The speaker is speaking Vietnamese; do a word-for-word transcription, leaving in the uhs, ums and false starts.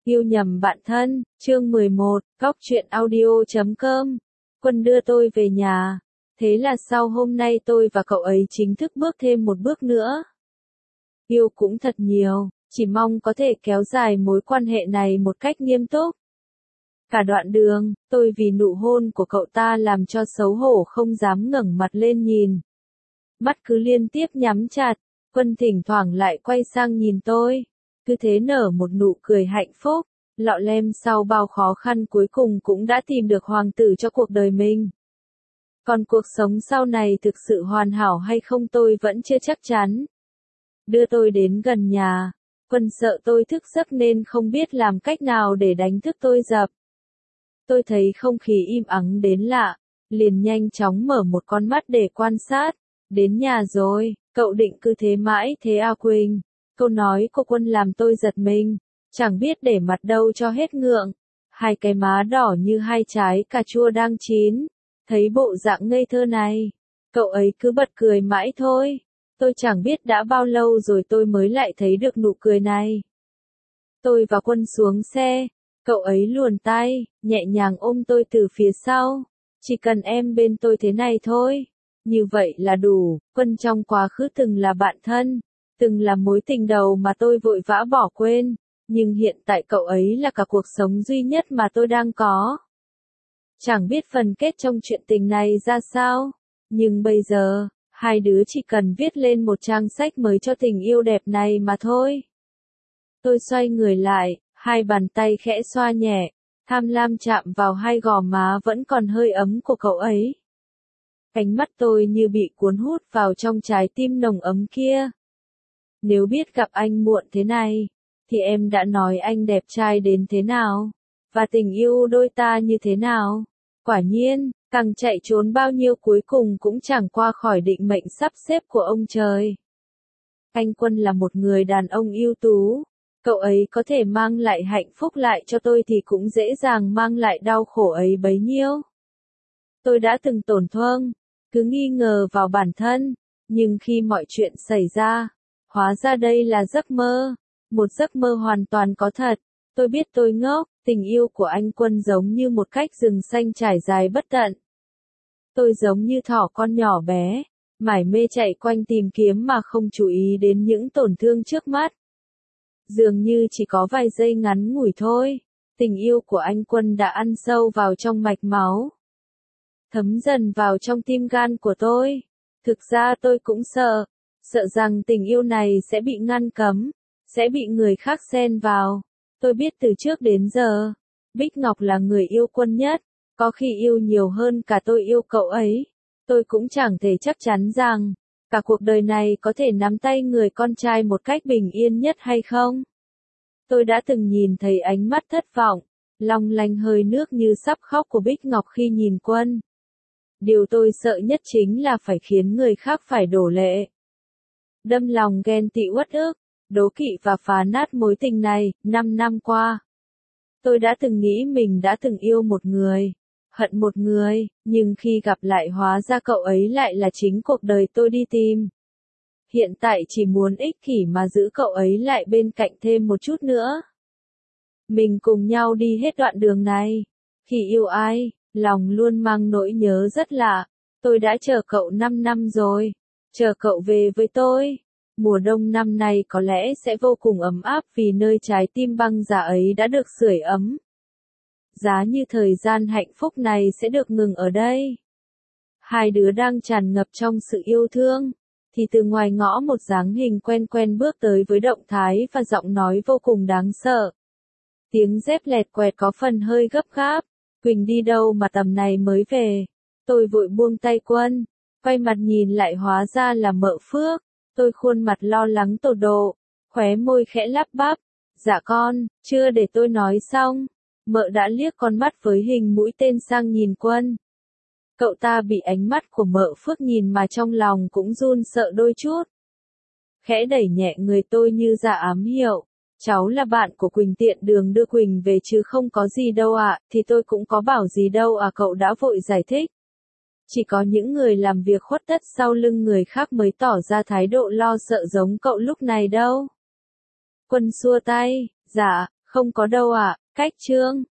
Yêu nhầm bạn thân, chương mười một, góc truyện audio chấm com. Quân đưa tôi về nhà. Thế là sau hôm nay tôi và cậu ấy chính thức bước thêm một bước nữa. Yêu cũng thật nhiều, chỉ mong có thể kéo dài mối quan hệ này một cách nghiêm túc. Cả đoạn đường, tôi vì nụ hôn của cậu ta làm cho xấu hổ không dám ngẩng mặt lên nhìn. Mắt cứ liên tiếp nhắm chặt, Quân thỉnh thoảng lại quay sang nhìn tôi. Cứ thế nở một nụ cười hạnh phúc, lọ lem sau bao khó khăn cuối cùng cũng đã tìm được hoàng tử cho cuộc đời mình. Còn cuộc sống sau này thực sự hoàn hảo hay không tôi vẫn chưa chắc chắn. Đưa tôi đến gần nhà, Quân sợ tôi thức giấc nên không biết làm cách nào để đánh thức tôi dậy. Tôi thấy không khí im ắng đến lạ, liền nhanh chóng mở một con mắt để quan sát. Đến nhà rồi, cậu định cứ thế mãi thế à Quỳnh? Câu nói của Quân làm tôi giật mình, chẳng biết để mặt đâu cho hết ngượng. Hai cái má đỏ như hai trái cà chua đang chín. Thấy bộ dạng ngây thơ này, cậu ấy cứ bật cười mãi thôi. Tôi chẳng biết đã bao lâu rồi tôi mới lại thấy được nụ cười này. Tôi và Quân xuống xe, cậu ấy luồn tay, nhẹ nhàng ôm tôi từ phía sau. Chỉ cần em bên tôi thế này thôi. Như vậy là đủ. Quân trong quá khứ từng là bạn thân, từng là mối tình đầu mà tôi vội vã bỏ quên. Nhưng hiện tại cậu ấy là cả cuộc sống duy nhất mà tôi đang có. Chẳng biết phần kết trong chuyện tình này ra sao. Nhưng bây giờ, hai đứa chỉ cần viết lên một trang sách mới cho tình yêu đẹp này mà thôi. Tôi xoay người lại, hai bàn tay khẽ xoa nhẹ, tham lam chạm vào hai gò má vẫn còn hơi ấm của cậu ấy. Ánh mắt tôi như bị cuốn hút vào trong trái tim nồng ấm kia. Nếu biết gặp anh muộn thế này, thì em đã nói anh đẹp trai đến thế nào, và tình yêu đôi ta như thế nào. Quả nhiên, càng chạy trốn bao nhiêu cuối cùng cũng chẳng qua khỏi định mệnh sắp xếp của ông trời. Anh Quân là một người đàn ông ưu tú. Cậu ấy có thể mang lại hạnh phúc lại cho tôi thì cũng dễ dàng mang lại đau khổ ấy bấy nhiêu. Tôi đã từng tổn thương, cứ nghi ngờ vào bản thân, nhưng khi mọi chuyện xảy ra, hóa ra đây là giấc mơ, một giấc mơ hoàn toàn có thật. Tôi biết tôi ngốc, tình yêu của anh Quân giống như một cách rừng xanh trải dài bất tận. Tôi giống như thỏ con nhỏ bé, mải mê chạy quanh tìm kiếm mà không chú ý đến những tổn thương trước mắt. Dường như chỉ có vài giây ngắn ngủi thôi, tình yêu của anh Quân đã ăn sâu vào trong mạch máu, thấm dần vào trong tim gan của tôi. Thực ra tôi cũng sợ, sợ rằng tình yêu này sẽ bị ngăn cấm, sẽ bị người khác xen vào. Tôi biết từ trước đến giờ, Bích Ngọc là người yêu Quân nhất, có khi yêu nhiều hơn cả tôi yêu cậu ấy. Tôi cũng chẳng thể chắc chắn rằng, cả cuộc đời này có thể nắm tay người con trai một cách bình yên nhất hay không. Tôi đã từng nhìn thấy ánh mắt thất vọng, long lanh hơi nước như sắp khóc của Bích Ngọc khi nhìn Quân. Điều tôi sợ nhất chính là phải khiến người khác phải đổ lệ. Đâm lòng ghen tị uất ức, đố kỵ và phá nát mối tình này. Năm năm qua, tôi đã từng nghĩ mình đã từng yêu một người, hận một người, nhưng khi gặp lại hóa ra cậu ấy lại là chính cuộc đời tôi đi tìm. Hiện tại chỉ muốn ích kỷ mà giữ cậu ấy lại bên cạnh thêm một chút nữa. Mình cùng nhau đi hết đoạn đường này. Khi yêu ai, lòng luôn mang nỗi nhớ rất lạ. Tôi đã chờ cậu năm năm rồi, chờ cậu về với tôi. Mùa đông năm nay có lẽ sẽ vô cùng ấm áp vì nơi trái tim băng giá ấy đã được sưởi ấm. Giá như thời gian hạnh phúc này sẽ được ngừng ở đây. Hai đứa đang tràn ngập trong sự yêu thương, thì từ ngoài ngõ một dáng hình quen quen bước tới với động thái và giọng nói vô cùng đáng sợ. Tiếng dép lẹt quẹt có phần hơi gấp gáp. Quỳnh đi đâu mà tầm này mới về? Tôi vội buông tay Quân, quay mặt nhìn lại hóa ra là mợ Phước. Tôi khuôn mặt lo lắng tột độ, khóe môi khẽ lắp bắp. Dạ con, chưa để tôi nói xong. Mợ đã liếc con mắt với hình mũi tên sang nhìn Quân. Cậu ta bị ánh mắt của mợ Phước nhìn mà trong lòng cũng run sợ đôi chút. Khẽ đẩy nhẹ người tôi như ra ám hiệu. Cháu là bạn của Quỳnh tiện đường đưa Quỳnh về chứ không có gì đâu ạ. À, thì tôi cũng có bảo gì đâu à, cậu đã vội giải thích. Chỉ có những người làm việc khuất tất sau lưng người khác mới tỏ ra thái độ lo sợ giống cậu lúc này đâu. Quân xua tay, dạ, Không có đâu ạ, cách chương.